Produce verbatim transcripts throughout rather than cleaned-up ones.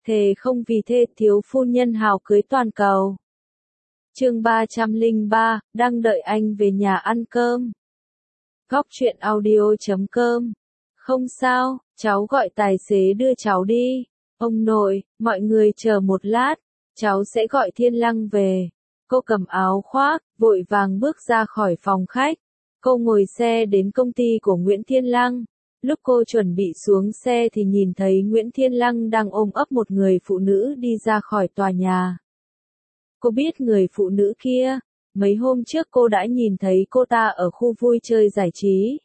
Thề không vì thê thiếu phu nhân hào cưới toàn cầu. Chương ba trăm lẻ ba, đang đợi anh về nhà ăn cơm. Góc truyện audio chấm com. Không sao, cháu gọi tài xế đưa cháu đi. Ông nội, mọi người chờ một lát, cháu sẽ gọi Thiên Lăng về. Cô cầm áo khoác, vội vàng bước ra khỏi phòng khách. Cô ngồi xe đến công ty của Nguyễn Thiên Lăng. Lúc cô chuẩn bị xuống xe thì nhìn thấy Nguyễn Thiên Lăng đang ôm ấp một người phụ nữ đi ra khỏi tòa nhà. Cô biết người phụ nữ kia, mấy hôm trước cô đã nhìn thấy cô ta ở khu vui chơi giải trí.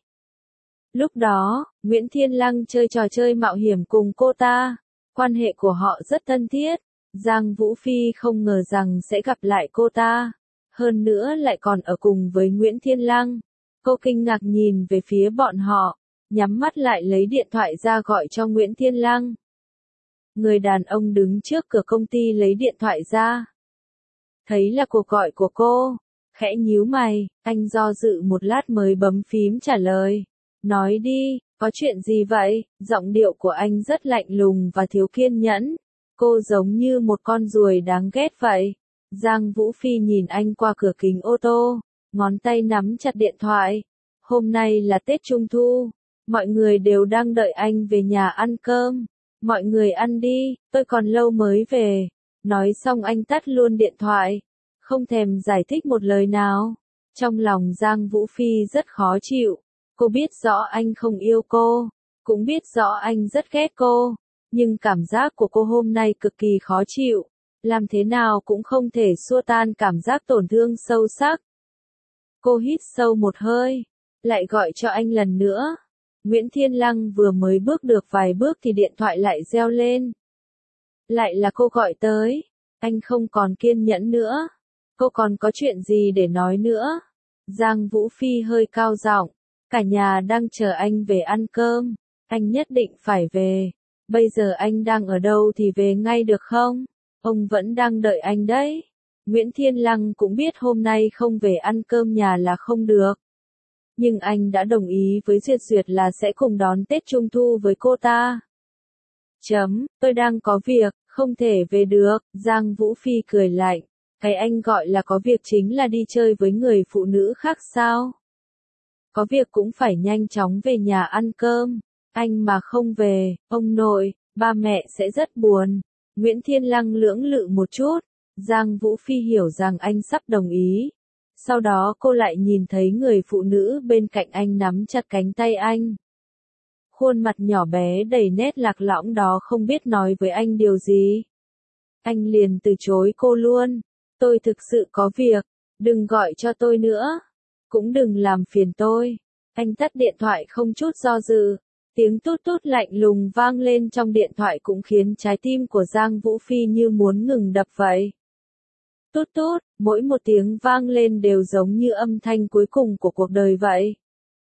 Lúc đó, Nguyễn Thiên Lăng chơi trò chơi mạo hiểm cùng cô ta, quan hệ của họ rất thân thiết. Giang Vũ Phi không ngờ rằng sẽ gặp lại cô ta, hơn nữa lại còn ở cùng với Nguyễn Thiên Lăng. Cô kinh ngạc nhìn về phía bọn họ, nhắm mắt lại lấy điện thoại ra gọi cho Nguyễn Thiên Lăng. Người đàn ông đứng trước cửa công ty lấy điện thoại ra. Thấy là cuộc gọi của cô, khẽ nhíu mày, anh do dự một lát mới bấm phím trả lời. Nói đi, có chuyện gì vậy? Giọng điệu của anh rất lạnh lùng và thiếu kiên nhẫn. Cô giống như một con ruồi đáng ghét vậy. Giang Vũ Phi nhìn anh qua cửa kính ô tô, ngón tay nắm chặt điện thoại. Hôm nay là Tết Trung Thu, mọi người đều đang đợi anh về nhà ăn cơm. Mọi người ăn đi, tôi còn lâu mới về. Nói xong anh tắt luôn điện thoại, không thèm giải thích một lời nào. Trong lòng Giang Vũ Phi rất khó chịu. Cô biết rõ anh không yêu cô, cũng biết rõ anh rất ghét cô. Nhưng cảm giác của cô hôm nay cực kỳ khó chịu, làm thế nào cũng không thể xua tan cảm giác tổn thương sâu sắc. Cô hít sâu một hơi, lại gọi cho anh lần nữa. Nguyễn Thiên Lăng vừa mới bước được vài bước thì điện thoại lại reo lên. Lại là cô gọi tới, anh không còn kiên nhẫn nữa. Cô còn có chuyện gì để nói nữa? Giang Vũ Phi hơi cao giọng, cả nhà đang chờ anh về ăn cơm, anh nhất định phải về. Bây giờ anh đang ở đâu thì về ngay được không? Ông vẫn đang đợi anh đấy. Nguyễn Thiên Lăng cũng biết hôm nay không về ăn cơm nhà là không được. Nhưng anh đã đồng ý với Duyệt Duyệt là sẽ cùng đón Tết Trung Thu với cô ta. Chấm, tôi đang có việc, không thể về được. Giang Vũ Phi cười lạnh. Cái anh gọi là có việc chính là đi chơi với người phụ nữ khác sao? Có việc cũng phải nhanh chóng về nhà ăn cơm. Anh mà không về, ông nội, ba mẹ sẽ rất buồn. Nguyễn Thiên Lăng lưỡng lự một chút. Giang Vũ Phi hiểu rằng anh sắp đồng ý. Sau đó cô lại nhìn thấy người phụ nữ bên cạnh anh nắm chặt cánh tay anh. Khuôn mặt nhỏ bé đầy nét lạc lõng đó không biết nói với anh điều gì. Anh liền từ chối cô luôn. Tôi thực sự có việc, đừng gọi cho tôi nữa. Cũng đừng làm phiền tôi. Anh tắt điện thoại không chút do dự. Tiếng tút tút lạnh lùng vang lên trong điện thoại cũng khiến trái tim của Giang Vũ Phi như muốn ngừng đập vậy. Tút tút, mỗi một tiếng vang lên đều giống như âm thanh cuối cùng của cuộc đời vậy.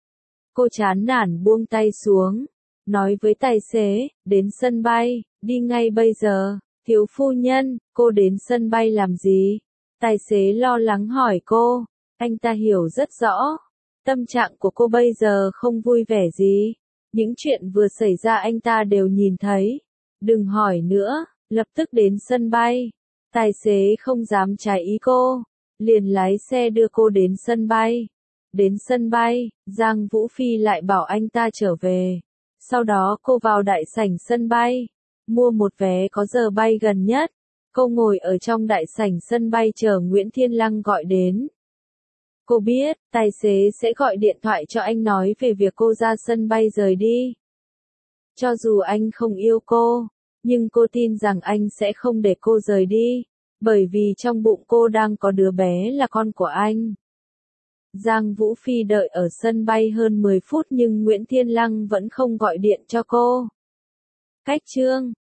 Cô chán nản buông tay xuống, nói với tài xế, đến sân bay, đi ngay bây giờ. Thiếu phu nhân, cô đến sân bay làm gì? Tài xế lo lắng hỏi cô. Anh ta hiểu rất rõ. Tâm trạng của cô bây giờ không vui vẻ gì. Những chuyện vừa xảy ra anh ta đều nhìn thấy. Đừng hỏi nữa, lập tức đến sân bay. Tài xế không dám trái ý cô, liền lái xe đưa cô đến sân bay. Đến sân bay, Giang Vũ Phi lại bảo anh ta trở về. Sau đó cô vào đại sảnh sân bay, mua một vé có giờ bay gần nhất. Cô ngồi ở trong đại sảnh sân bay chờ Nguyễn Thiên Lăng gọi đến. Cô biết, tài xế sẽ gọi điện thoại cho anh nói về việc cô ra sân bay rời đi. Cho dù anh không yêu cô, nhưng cô tin rằng anh sẽ không để cô rời đi, bởi vì trong bụng cô đang có đứa bé là con của anh. Giang Vũ Phi đợi ở sân bay hơn mười phút nhưng Nguyễn Thiên Lăng vẫn không gọi điện cho cô. Cách chương